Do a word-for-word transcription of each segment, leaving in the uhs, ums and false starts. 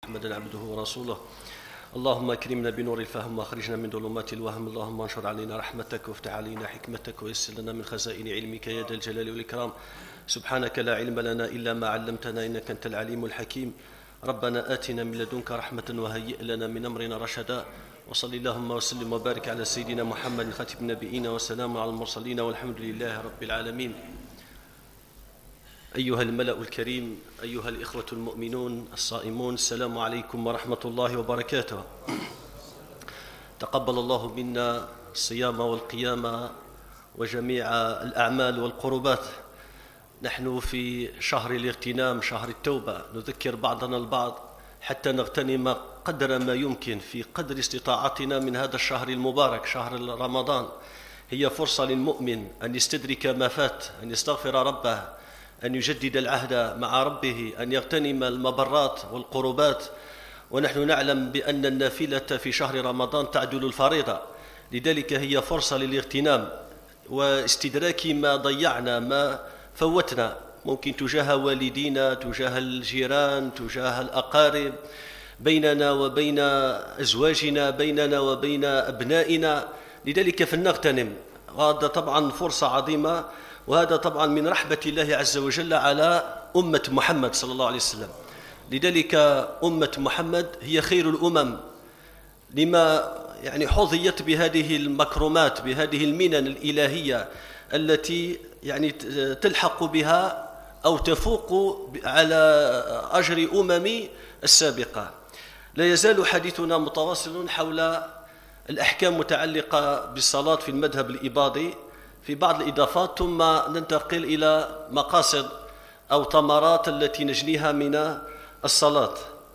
محمدا عبده ورسوله. اللهم اكرمنا بنور الفهم واخرجنا من ظلمات الوهم. اللهم انشر علينا رحمتك وافتح علينا حكمتك ويسر لنا من خزائن علمك يا ذا الجلال والإكرام. سبحانك لا علم لنا إلا ما علمتنا إنك أنت العليم الحكيم. ربنا آتنا من لدنك رحمة وهيئ لنا من أمرنا رشدا. وصل اللهم وسلم وبارك على سيدنا محمد خاتم النبيين وسلام على المرسلين والحمد لله رب العالمين. أيها الملأ الكريم، أيها الإخوة المؤمنون الصائمون، السلام عليكم ورحمة الله وبركاته. تقبل الله منا الصيام والقيام وجميع الأعمال والقربات. نحن في شهر الاغتنام، شهر التوبة، نذكر بعضنا البعض حتى نغتنم قدر ما يمكن في قدر استطاعتنا من هذا الشهر المبارك، شهر رمضان. هي فرصة للمؤمن أن يستدرك ما فات، أن يستغفر ربه، أن يجدد العهد مع ربه، أن يغتنم المبرات والقربات. ونحن نعلم بأن النافلة في شهر رمضان تعدل الفريضة، لذلك هي فرصة للاغتنام واستدراك ما ضيعنا، ما فوتنا، ممكن تجاه والدينا، تجاه الجيران، تجاه الأقارب، بيننا وبين أزواجنا، بيننا وبين أبنائنا. لذلك فلنغتنم، وهذا طبعا فرصة عظيمة، وهذا طبعا من رحمة الله عز وجل على أمة محمد صلى الله عليه وسلم. لذلك أمة محمد هي خير الأمم، لما يعني حظيت بهذه المكرمات، بهذه المنن الإلهية التي يعني تلحق بها أو تفوق على أجر أمم السابقة. لا يزال حديثنا متواصل حول الأحكام المتعلقة بالصلاة في المذهب الإباضي في بعض الإضافات، ثم ننتقل إلى مقاصد أو ثمرات التي نجنيها من الصلاة.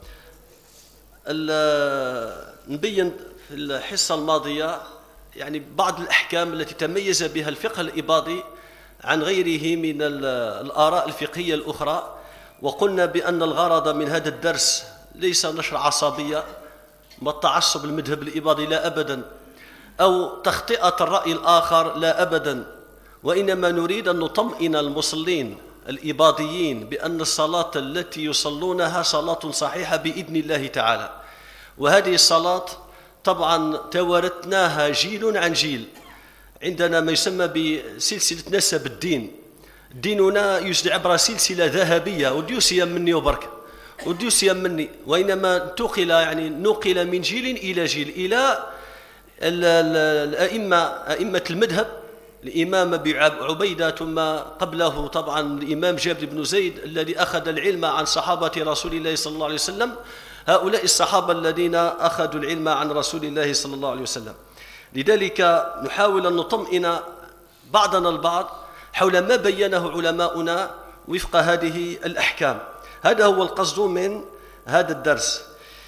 نبين في الحصة الماضية يعني بعض الأحكام التي تميز بها الفقه الإباضي عن غيره من الآراء الفقهية الأخرى، وقلنا بأن الغرض من هذا الدرس ليس نشر عصبية والتعصب المذهب الإباضي، لا أبدا، أو تخطئة الرأي الآخر، لا أبدا، وإنما نريد أن نطمئن المصلين الإباضيين بأن الصلاة التي يصلونها صلاة صحيحة بإذن الله تعالى. وهذه الصلاة طبعا توارثناها جيل عن جيل، عندنا ما يسمى بسلسلة نسب الدين. ديننا يجري عبر سلسلة ذهبية، وديوسيا مني وبرك، وديوسيا مني، وإنما انتقل يعني نقل من جيل إلى جيل إلى الأئمة، أئمة المذهب، الإمام أبي عبيدة، ثم قبله طبعا الإمام جابر بن زيد الذي أخذ العلم عن صحابة رسول الله صلى الله عليه وسلم. هؤلاء الصحابة الذين أخذوا العلم عن رسول الله صلى الله عليه وسلم. لذلك نحاول أن نطمئن بعضنا البعض حول ما بينه علماؤنا وفق هذه الأحكام. هذا هو القصد من هذا الدرس.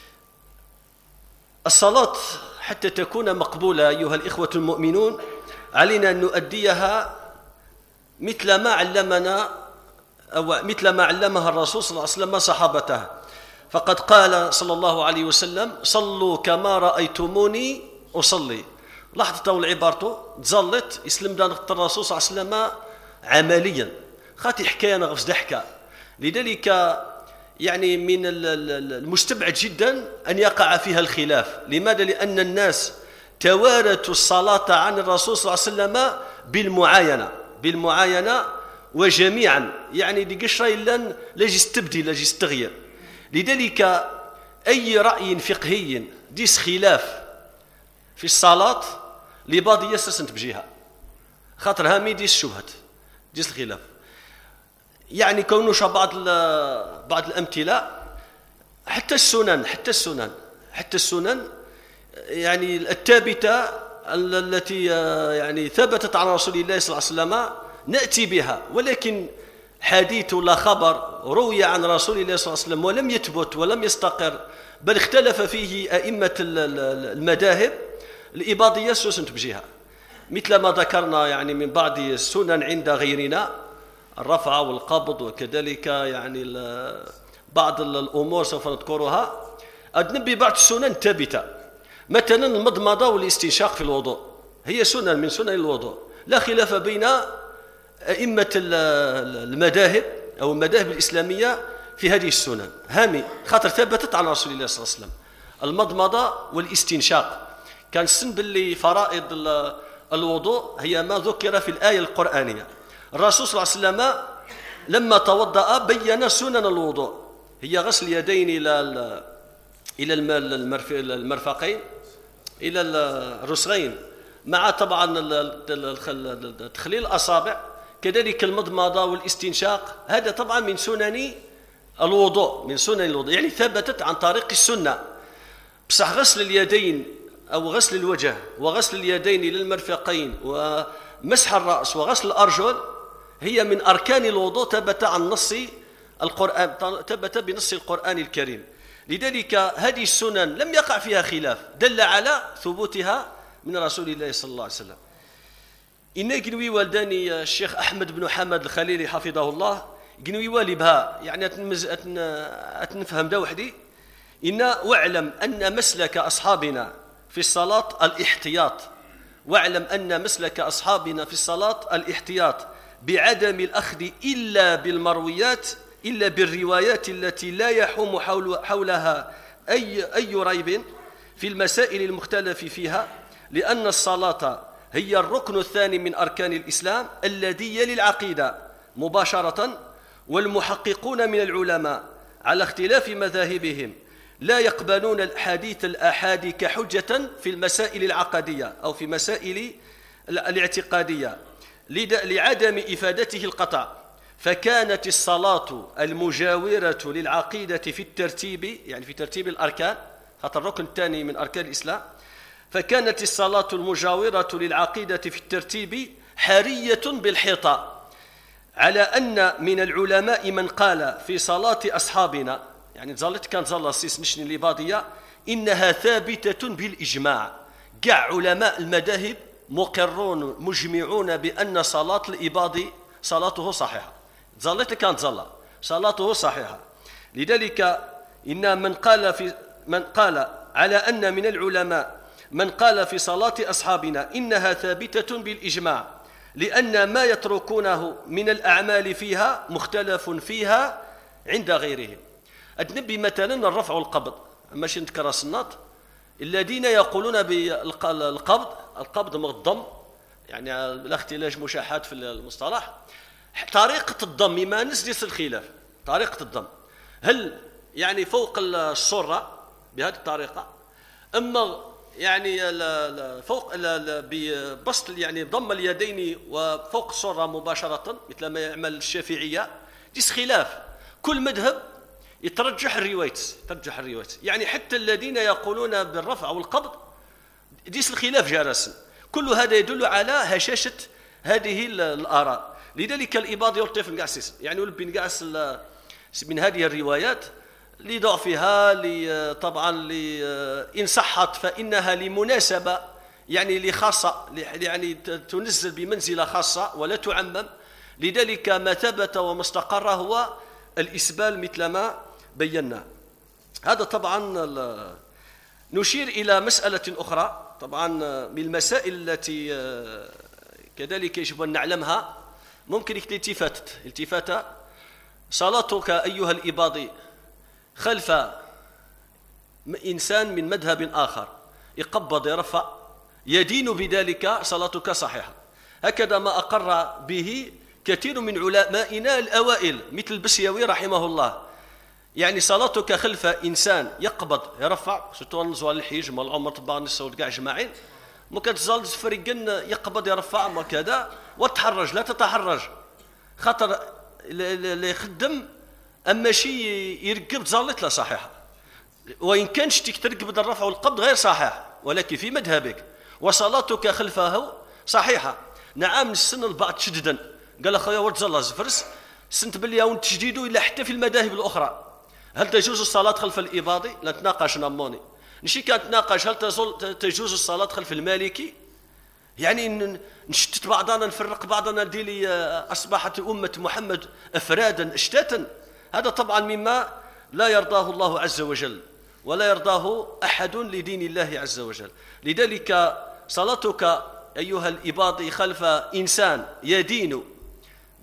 الصلاة حتى تكون مقبولة أيها الإخوة المؤمنون علينا أن نؤديها مثل ما علمنا أو مثل ما علمها الرسول صلى الله عليه وسلم صحابته. فقد قال صلى الله عليه وسلم: صلوا كما رأيتموني أصلي. لاحظتوا العبارة تزلت اسلم دان الرسول صلى الله عليه وسلم عمليا، خاطي حكاية نغفز ضحكة. لذلك يعني من المستبعد جدا أن يقع فيها الخلاف. لماذا؟ لأن الناس توارثوا الصلاة عن الرسول صلى الله عليه وسلم بالمعاينة بالمعاينة وجميعا، يعني دي قشرة إلا لاجي استبدل لاجي استغير. لذلك أي رأي فقهي ديس خلاف في الصلاة لبعض يسسنت بجهة، خاطر هامي ديس شبهت ديس الخلاف. يعني كونوش بعض بعض الأمثلة، حتى السنن حتى السنن حتى السنن يعني الثابتة التي يعني ثبتت عن رسول الله صلى الله عليه وسلم نأتي بها، ولكن حديث ولا خبر روي عن رسول الله صلى الله عليه وسلم ولم يثبت ولم يستقر، بل اختلف فيه أئمة المذاهب، الإباضية سوسنت بجهة، مثل ما ذكرنا يعني من بعض السنن عند غيرنا، الرفع والقبض، وكذلك يعني بعض الأمور سوف نذكرها. أدنبي بعض السنن ثابتة، مثلا المضمضة والاستنشاق في الوضوء هي سنن من سنن الوضوء، لا خلاف بين أئمة المذاهب أو المذاهب الإسلامية في هذه السنن هامي خاطر ثبتت عن رسول الله صلى الله عليه وسلم المضمضة والاستنشاق. كان السن باللي فرائض الوضوء هي ما ذكر في الآية القرآنية. الرسول صلى الله عليه وسلم لما توضأ بين سنن الوضوء، هي غسل اليدين إلى إلى المرفقين إلى الرسغين، مع طبعا تخليل الأصابع، كذلك المضمضة والاستنشاق. هذا طبعا من سنن الوضوء، من سنن الوضوء، يعني ثبتت عن طريق السنة. بصح غسل اليدين أو غسل الوجه وغسل اليدين إلى المرفقين ومسح الرأس وغسل الأرجل هي من أركان الوضوء، ثبت عن نص القرآن، ثبت بنص القرآن الكريم. لذلك هذه السنن لم يقع فيها خلاف، دل على ثبوتها من رسول الله صلى الله عليه وسلم. إن قنوي والداني الشيخ أحمد بن حمد الخليلي حفظه الله قنوي والي بها، يعني أتنمز أتن أتنفهم ده وحدي. إن واعلم أن مسلك أصحابنا في الصلاة الاحتياط، واعلم أن مسلك أصحابنا في الصلاة الاحتياط بعدم الأخذ إلا بالمرويات، إلا بالروايات التي لا يحوم حول حولها أي أي ريب في المسائل المختلف فيها، لأن الصلاة هي الركن الثاني من أركان الإسلام الذي يلي العقيدة مباشرة. والمحققون من العلماء على اختلاف مذاهبهم لا يقبلون الحديث الآحاد كحجة في المسائل العقدية أو في مسائل الاعتقادية لعدم إفادته القطع. فكانت الصلاة المجاورة للعقيدة في الترتيب، يعني في ترتيب الأركان، هذا الركن الثاني من أركان الإسلام، فكانت الصلاة المجاورة للعقيدة في الترتيب حرية بالحيطة، على أن من العلماء من قال في صلاة أصحابنا، يعني ظلت كان ظل السيس نشني لبادية، إنها ثابتة بالإجماع. قع علماء المذاهب مقرون مجمعون بأن صلاة الإباضي صلاته صحيحة، ظلت كانت ظل صلاته صحيحة. لذلك إن من قال في من قال على أن من العلماء من قال في صلاة أصحابنا إنها ثابتة بالإجماع، لأن ما يتركونه من الأعمال فيها مختلف فيها عند غيرهم. أتنبي مثلا الرفع والقبض، ماشي نذكر السنات الذين يقولون بالقبض، القبض من الضم، يعني لا اختلاج مشاحات في المصطلح. طريقة الضم ما نسدس الخلاف، طريقة الضم هل يعني فوق السرة بهذه الطريقة، أما يعني فوق ببسط يعني ضم اليدين وفوق السرة مباشرة مثل ما يعمل الشافعية. ديس خلاف، كل مذهب يترجح الروايات، ترجح الروايات، يعني حتى الذين يقولون بالرفع والقبض ديس الخلاف جالس. كل هذا يدل على هشاشة هذه الآراء. لذلك الإباضي يلطف نقاس، يعني ولبي نقاس من هذه الروايات لضعفها، طبعا إن صحت فإنها لمناسبة، يعني لخاصة، يعني تنزل بمنزلة خاصة ولا تعمم. لذلك ما ثبت وما استقر هو الإسبال مثل ما بينا. هذا طبعا. نشير إلى مسألة أخرى طبعا من المسائل التي كذلك يجب أن نعلمها، ممكن التفاتة التفاتة صلاتك أيها الإباضي خلف إنسان من مذهب آخر يقبض يرفع يدين بذلك صلاتك صحيحة. هكذا ما أقر به كثير من علمائنا الأوائل مثل البسيوي رحمه الله، يعني صلاتك خلف إنسان يقبض يرفع، ستون نزوال الحيج مال العمر طبعا نسول كاع جماعين، ممكن تزال فريقن يقبض يرفع وكذا، وتحرج لا تتحرج خاطر اللي يخدم أما شيء يرقب ظلت لا صحيحة، وإن كانش تيك ترقب الرفع والقبض غير صحيح، ولكن في مذهبك وصلاتك خلفه صحيحة. نعم السن البعض شددا قال أخويا ورد الله زفرس سنت باللي يوم تجديده إلا حتى في المذاهب الأخرى هل تجوز الصلاة خلف الإباضي؟ لا نتناقش نموني نشي كانت نتناقش هل تجوز الصلاة خلف المالكي؟ يعني نشتت بعضنا نفرق بعضنا ديلي أصبحت أمة محمد أفرادا أشتاتا. هذا طبعا مما لا يرضاه الله عز وجل ولا يرضاه أحد لدين الله عز وجل. لذلك صلاتك أيها الإباضي خلف إنسان يدين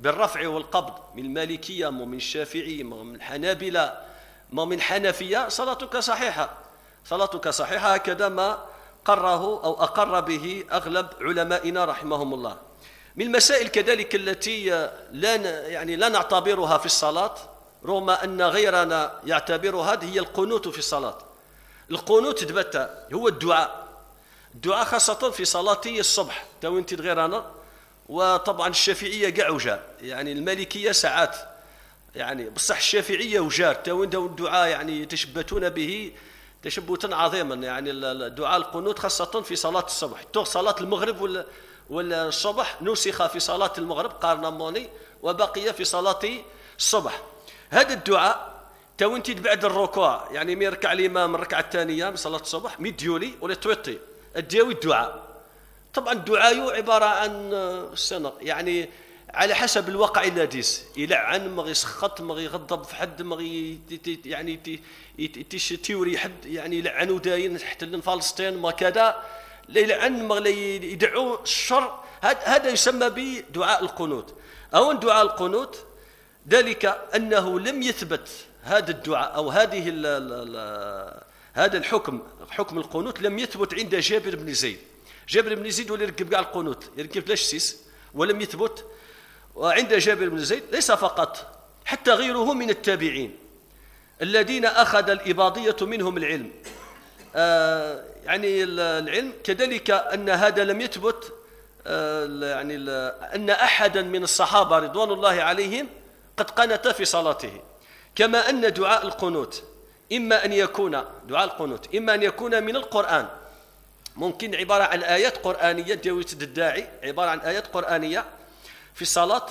بالرفع والقبض من المالكية ومن الشافعية ومن الحنابلة ومن الحنفية صلاتك صحيحة، صلاتك صحيحة، هكذا ما قره أو أقر به أغلب علمائنا رحمهم الله. من المسائل كذلك التي لا يعني لا نعتبرها في الصلاة رغم أن غيرنا يعتبرها هي القنوت في الصلاة. القنوت تبتا هو الدعاء، الدعاء خاصة في صلاة الصبح تو انت غيرنا، وطبعا الشافعية كاع وجار، يعني المالكية ساعات يعني بصح الشافعية وجار تو الدعاء يعني يتشبتون به تشبتا عظيما، يعني الدعاء القنوت خاصة في صلاة الصبح. تو صلاة المغرب والصبح نسخ في صلاة المغرب قارن موني وبقي في صلاة الصبح. هذا الدعاء تو انت بعد الركوع يعني مي يركع الإمام الركعة الثانية من صلاة الصبح مي ديولي ولا تويطي الديوي الدعاء. طبعا الدعاء عبارة عن السنة يعني على حسب الواقع اللاديس، يلعن ما يسخط ما يغضب في حد ما يعني تيوري حد يعني يلعنوا داين تحت فلسطين ما كذا لا يلعن ما يدعوا الشر. هذا يسمى بدعاء القنوت. أو دعاء القنوت ذلك أنه لم يثبت هذا الدعاء أو هذه ال ال هذا الحكم حكم القنوت لم يثبت عند جابر بن زيد. جابر بن زيد ولا يركب كاع القنوت يركب لاش سيس ولم يثبت. وعند جابر بن زيد ليس فقط حتى غيره من التابعين الذين أخذ الإباضية منهم العلم آه يعني العلم كذلك أن هذا لم يثبت آه يعني أن أحدا من الصحابة رضوان الله عليهم قد قنت في صلاته. كما أن دعاء القنوت إما أن يكون دعاء القنوت إما أن يكون من القرآن، ممكن عبارة عن آيات قرآنية ديوية الداعي عبارة عن آيات قرآنية في الصلاة.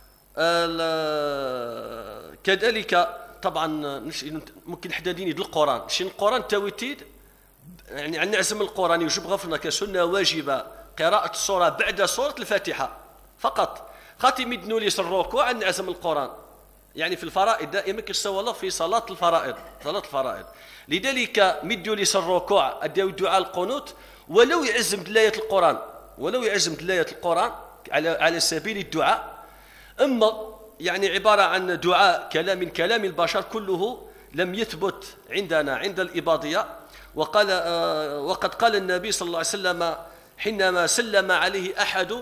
كذلك طبعا ممكن حدا دين يد القرآن شين القرآن تويتيد يعني عن نعزم القرآن يجب غفلنا كسنة واجبة قراءة السورة بعد سورة الفاتحة فقط. خاتم يدنوا لي الركوع عن نعزم القرآن يعني في الفرائض دائما كيستوى الله في صلاة الفرائض صلاة الفرائض. لذلك مدوا لي الركوع أديو الدعاء القنوت ولو يعزم دلاية القرآن ولو يعزم دلاية القرآن على على سبيل الدعاء. أما يعني عبارة عن دعاء كلام من كلام البشر كله لم يثبت عندنا عند الإباضية. وقال آه وقد قال النبي صلى الله عليه وسلم حينما سلم عليه أحد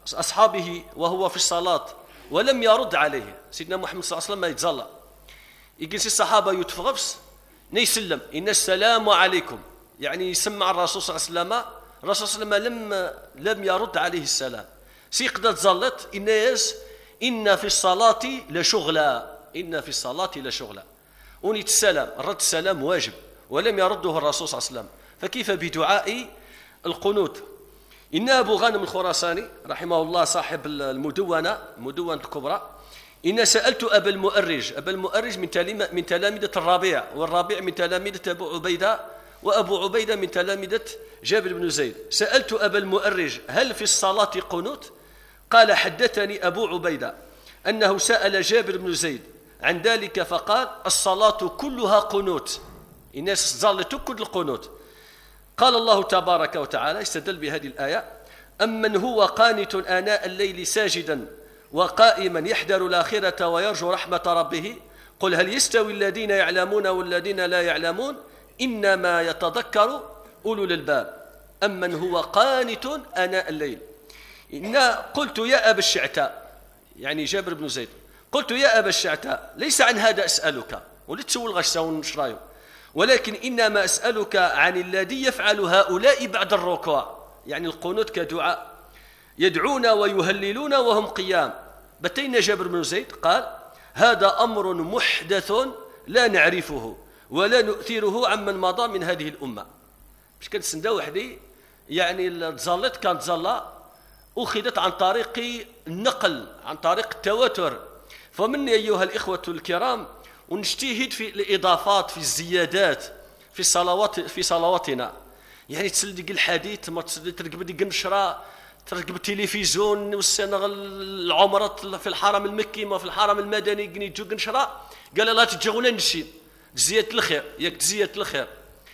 أصحابه وهو في الصلاة ولم يرد عليه سيدنا محمد صلى الله عليه وسلم يتزلى يجلس الصحابة يتفغفس نيسلم إن السلام عليكم يعني يسمع الرسول صلى الله عليه وسلم الرسول صلى الله عليه وسلم لم لم يرد عليه السلام. سيقدر تزلت الناس إن في الصلاة لشغلا إن في الصلاة لشغلا ونيت السلام الرد السلام واجب ولم يرده الرسول صلى الله عليه وسلم، فكيف بدعاء القنوت؟ إن أبو غانم الخراساني رحمه الله صاحب المدونة المدونة الكبرى إن سألت أبا المؤرج أبا المؤرج من من تلامذة الربيع والربيع من تلامذة أبو عبيدة وأبو عبيدة من تلامذة جابر بن زيد. سألت أبا المؤرج هل في الصلاة قنوت؟ قال حدثني أبو عبيدة أنه سأل جابر بن زيد عن ذلك فقال الصلاة كلها قنوت الناس ظلت كل القنوت. قال الله تبارك وتعالى استدل بهذه الآية أمن هو قانت آناء الليل ساجدا وقائما يحذر الآخرة ويرجو رحمة ربه قل هل يستوي الذين يعلمون والذين لا يعلمون إنما يتذكر أولو الألباب أمن هو قانت آناء الليل. إن قلت يا أبا الشعتاء يعني جابر بن زيد قلت يا أبا الشعتاء ليس عن هذا أسألك ولتسول غشاون شرايو ولكن إنما أسألك عن الذي يفعل هؤلاء بعد الركوع يعني القنوت كدعاء يدعون ويهللون وهم قيام. بتينا جابر بن زيد قال هذا أمر محدث لا نعرفه ولا نؤثره عمن مضى من هذه الأمة. مش كانت سندا وحدي يعني التزلت كانت زلة أخذت عن طريق النقل عن طريق التواتر. فمن أيها الإخوة الكرام ونجتهد في الإضافات في الزيادات في الصلوات في صلواتنا يعني تسلق الحديث ما تركب ديك النشرة تركب التلفزيون والسنة العمرة في الحرم المكي ما في الحرم المدني قني جو نشرة قال لا تجونا نشي زيادة الخير ياك زيادة الخير.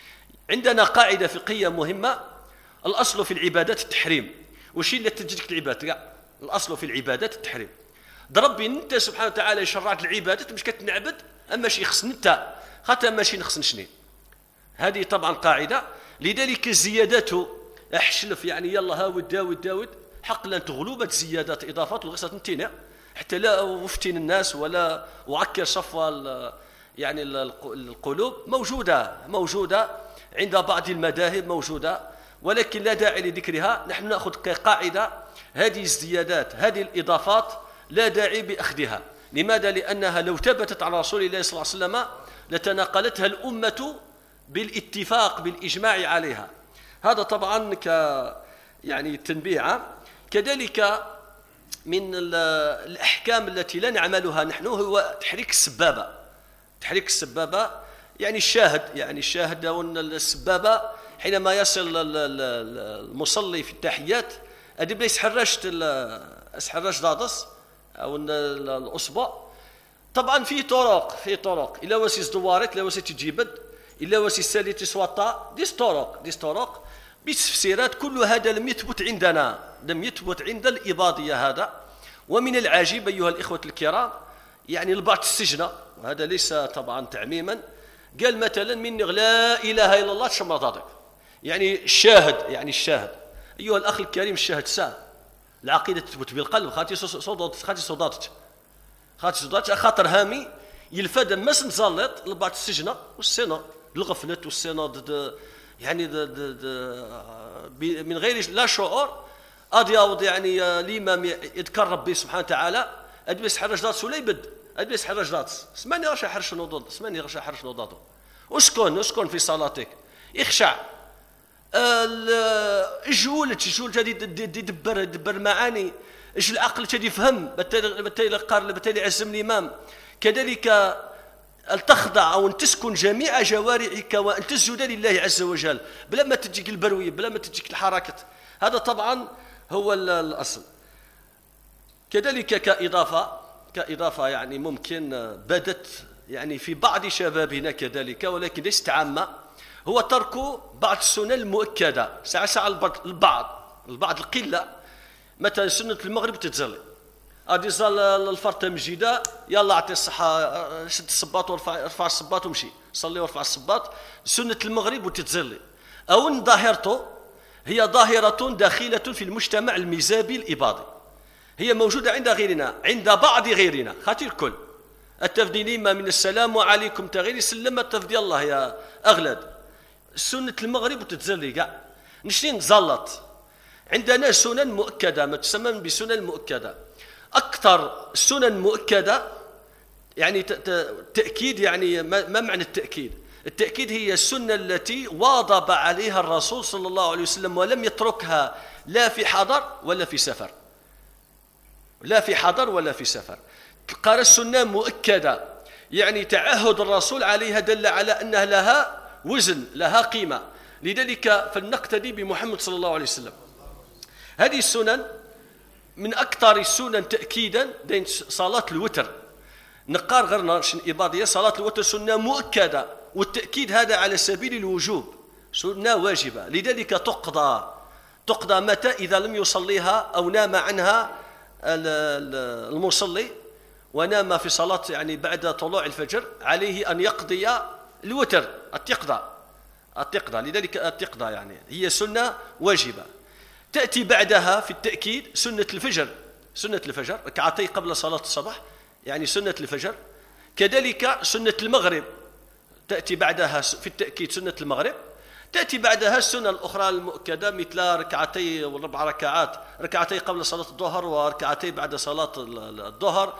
عندنا قاعدة فقهية مهمة الأصل في العبادات التحريم وشي اللي تجيك العبادة الأصل في العبادات التحريم. ربي انت سبحانه وتعالى شرعت العبادات مش كتنعبد اما شي خصني انت خاطر ماشي نخصنشني. هذه طبعا قاعده. لذلك الزيادات احشلف يعني يلا هاود داود داود حقا تغلوبة زيادات اضافات وغصه نتينا حتى لا وفتن الناس ولا وعكر صفوه يعني القلوب. موجوده موجوده عند بعض المذاهب موجوده، ولكن لا داعي لذكرها. نحن ناخذ كقاعده هذه الزيادات هذه الاضافات لا داعي باخذها. لماذا؟ لانها لو ثبتت عن رسول الله صلى الله عليه وسلم لتناقلتها الامه بالاتفاق بالاجماع عليها. هذا طبعا ك يعني تنبيه. كذلك من الاحكام التي لا نعملها نحن هو تحريك السبابه. تحريك السبابه يعني الشاهد يعني الشاهد او السبابه حينما يصل المصلي في التحيات ادي يسحرشت اسحرش دادس او الاصبع. طبعا في طرق في طرق الا وسي دوارت الا وسي تجيبد الا وسي ساليتي سواطا ديس طرق ديس طرق بتفسيرات. كل هذا لم يثبت عندنا لم يثبت عند الإباضية هذا. ومن العجيب أيها الإخوة الكرام يعني البعض السجنة وهذا ليس طبعا تعميما قال مثلا من لا إله إلا الله تشمرضاتك يعني الشاهد يعني الشاهد أيها الأخ الكريم الشاهد سام العقيدة تثبت بالقلب خاطي صدات خاطي صداتك خاطي صداتك خاطر هامي يلفد مس نزلط البعض السجنة والسنة الغفلة والسنة يعني د د د من غير لا شعور أضياوض يعني الإمام يذكر ربي سبحانه وتعالى أدبس حرج دات سليبد أدبس حرج دات سمعني غش حرش نوض سمعني غش حرش نوضاته اسكن اسكن في صلاتك اخشع الجول الجول جدي يدبر يدبر معاني ايش العقل جدي يفهم بالتالي بالتالي قال بالتالي عزم الإمام. كذلك أن تخضع أو أن تسكن جميع جوارحك وأن تسجد لله عز وجل بلا ما تجيك البروية بلا ما تجيك الحركة. هذا طبعا هو الأصل. كذلك كإضافة كإضافة يعني ممكن بدت يعني في بعض شبابنا كذلك ولكن ليست عامة هو ترك بعض السنن المؤكدة. ساعة ساعة البعض البعض القلة مثلا سنة المغرب تتزلي غادي زال الفرد تمجيده يلا اعطي الصحه شد الصباط وارفع ارفع الصباط ومشي صلي وارفع الصباط. سنه المغرب وتتزلي او ظاهرته هي ظاهره داخله في المجتمع المزابي الاباضي هي موجوده عند غيرنا عند بعض غيرنا خاطر الكل التفضيل ما من السلام عليكم تغيري سلم التفضيل الله يا اغلد. سنه المغرب وتتزلي كاع نشتي نزلط عندنا سنن مؤكده ما تسمى بسنن مؤكده. أكثر السنن مؤكدة يعني تأكيد يعني ما معنى التأكيد؟ التأكيد هي السنة التي واظب عليها الرسول صلى الله عليه وسلم ولم يتركها لا في حضر ولا في سفر لا في حضر ولا في سفر. قال السنة مؤكدة يعني تعهد الرسول عليها دل على أنها لها وزن لها قيمة. لذلك فلنقتدي بمحمد صلى الله عليه وسلم. هذه السنن من أكثر السنن تأكيدا دين صلاة الوتر نقار غيرنا إباضية. صلاة الوتر سنة مؤكدة والتأكيد هذا على سبيل الوجوب سنة واجبة. لذلك تقضى تقضى متى؟ إذا لم يصليها أو نام عنها المصلي ونام في صلاة يعني بعد طلوع الفجر عليه أن يقضي الوتر التقضى التقضى. لذلك التقضى يعني هي سنة واجبة. تأتي بعدها في التأكيد سنة الفجر سنة الفجر ركعتي قبل صلاة الصباح يعني سنة الفجر. كذلك سنة المغرب تأتي بعدها في التأكيد سنة المغرب. تأتي بعدها السنة الأخرى المؤكدة مثل ركعتي والربع ركعات ركعتي قبل صلاة الظهر وركعتي بعد صلاة الظهر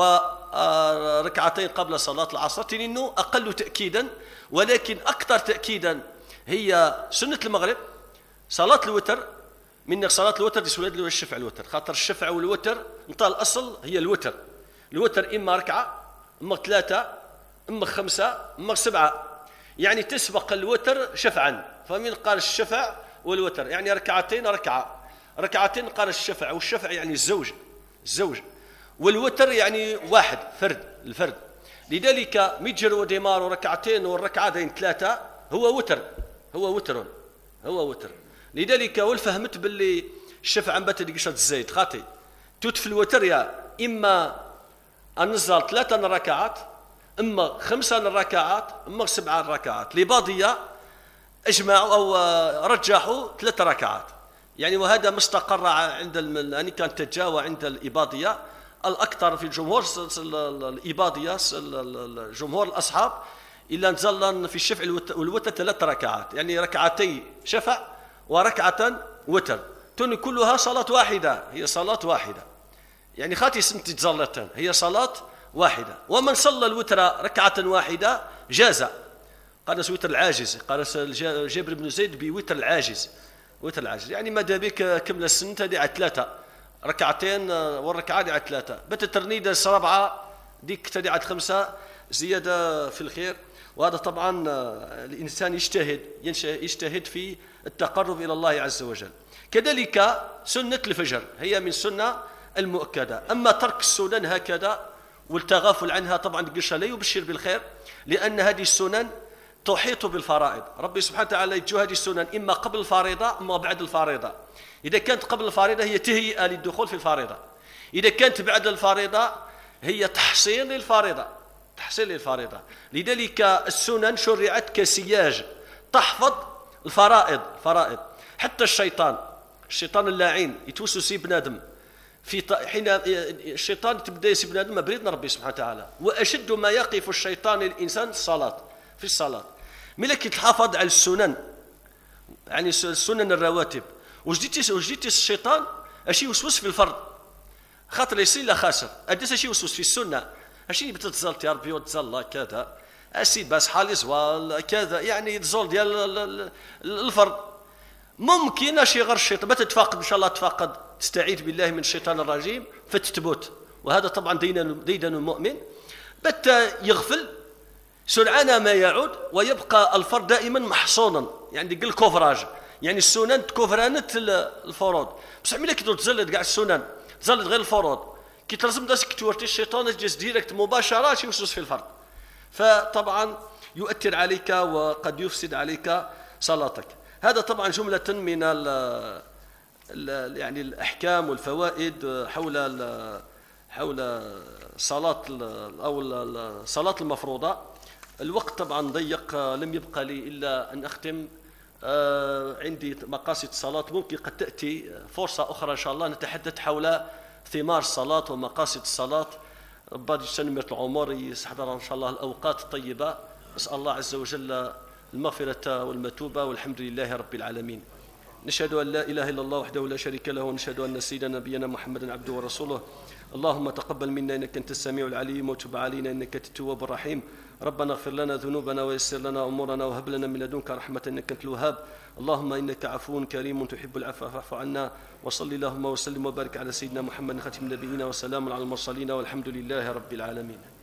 وركعتين قبل صلاة العصر تنينو أقل تأكيدا. ولكن أكثر تأكيدا هي سنة المغرب صلاة الوتر. من صلاة الوتر يسولد له الشفع الوتر خاطر الشفع والوتر نتا الأصل هي الوتر. الوتر إما ركعة إما ثلاثة إما خمسة إما سبعة يعني تسبق الوتر شفعا. فمن قال الشفع والوتر يعني ركعتين ركعة ركعتين قال الشفع والشفع يعني الزوج الزوج والوتر يعني واحد فرد الفرد. لذلك ميجر وديمار وركعتين والركعة دين ثلاثة هو وتر هو وتر هو وتر. لذلك والفهمت باللي الشفع عم بتدي قشرة الزيت خاطي توت في الوتر يا إما أن نزل ثلاثة ركعات، إما خمسة ركعات، إما سبعة ركعات. الإباضية اجمعوا أو رجحوا ثلاث ركعات يعني، وهذا ما استقر عند يعني كان تجاوى عند الإباضية الأكثر في الجمهور. الإباضية جمهور الأصحاب إلا نزل في الشفع والوتر ثلاث ركعات، يعني ركعتي شفع وركعة وتر، توني كلها صلاة واحدة، هي صلاة واحدة يعني خاتي سنتي تزلتان، هي صلاة واحدة. ومن صلى الوتر ركعة واحدة جاز، قال وتر العاجز، قال جابر بن زيد بوتر العاجز، وتر العاجز يعني ماذا بك كمل السنة دي على ثلاثة ركعتين والركعة دي على ثلاثة، بتترنيدة الرابعة ديك تدي على خمسة زيادة في الخير. وهذا طبعا الإنسان يجتهد يجتهد في التقرب إلى الله عز وجل. كذلك سنة الفجر هي من سنة المؤكدة. أما ترك السنن هكذا والتغافل عنها طبعا قشة لا يبشر بالخير، لأن هذه السنن تحيط بالفرائض. ربي سبحانه وتعالى يجو هذه السنن إما قبل الفريضة أما بعد الفريضة. إذا كانت قبل الفريضة هي تهيئة للدخول في الفريضة، إذا كانت بعد الفريضة هي تحصيل للفريضة، تحصيل للفريضة. لذلك السنن شرعت كسياج تحفظ الفرائض، فرائض. حتى الشيطان الشيطان اللاعين يتوسوس بنادم في حين الشيطان تبدا يسيب بنادم بريدنا ربي سبحانه وتعالى، واشد ما يقف الشيطان للانسان الصلاه، في الصلاه ملي كيتحافظ على السنن يعني السنن الرواتب، وجديتي وجديتي الشيطان اش يوسوس في الفرض، خاطر يصير لا خاسر اديس اش يوسوس في السنه، اش بتتزلت يا ربي وتزل كذا اسي بس حالي زوال كذا يعني يتزول ديال الفرض. ممكن شي غير الشيطان ما تتفاقد ان شاء الله تفاقد تستعيذ بالله من الشيطان الرجيم فتثبت، وهذا طبعا ديدن ديدن المؤمن بت يغفل سرعان ما يعود ويبقى الفرد دائما محصونا يعني قل كوفراج يعني السنن تكوفرانت الفروض، بصح ملي كي تزلد كاع السنن تزلد غير الفروض كي تلزم داسك تورتي الشيطان يجلس ديريكت مباشره شي يوسوس في الفرد، فطبعا يؤثر عليك وقد يفسد عليك صلاتك. هذا طبعا جملة من ال ال يعني الأحكام والفوائد حول ال حول صلاة أو الصلاة المفروضة. الوقت طبعا ضيق، لم يبقى لي إلا أن أختم. عندي مقاصد الصلاة، ممكن قد تأتي فرصة أخرى إن شاء الله نتحدث حول ثمار الصلاة ومقاصد الصلاة. ربنا يجتنمر العمر يسحضر إن شاء الله الأوقات الطيبة. أسأل الله عز وجل المغفرة والمتوبة، والحمد لله رب العالمين. نشهد أن لا إله إلا الله وحده لا شريك له، ونشهد أن سيدنا نبينا محمدا عبده ورسوله. اللهم تقبل منا إنك أنت السميع العليم، وتب علينا إنك أنت التواب الرحيم. ربنا اغفر لنا ذنوبنا ويسر لنا أمورنا وهب لنا من لدنك رحمة إنك أنت الوهاب. اللهم إنك عفو كريم تحب العفو فاعف عنا. وصلي اللهم وسلم وبارك على سيدنا محمد خاتم النبيين، وسلام على المرسلين، والحمد لله رب العالمين.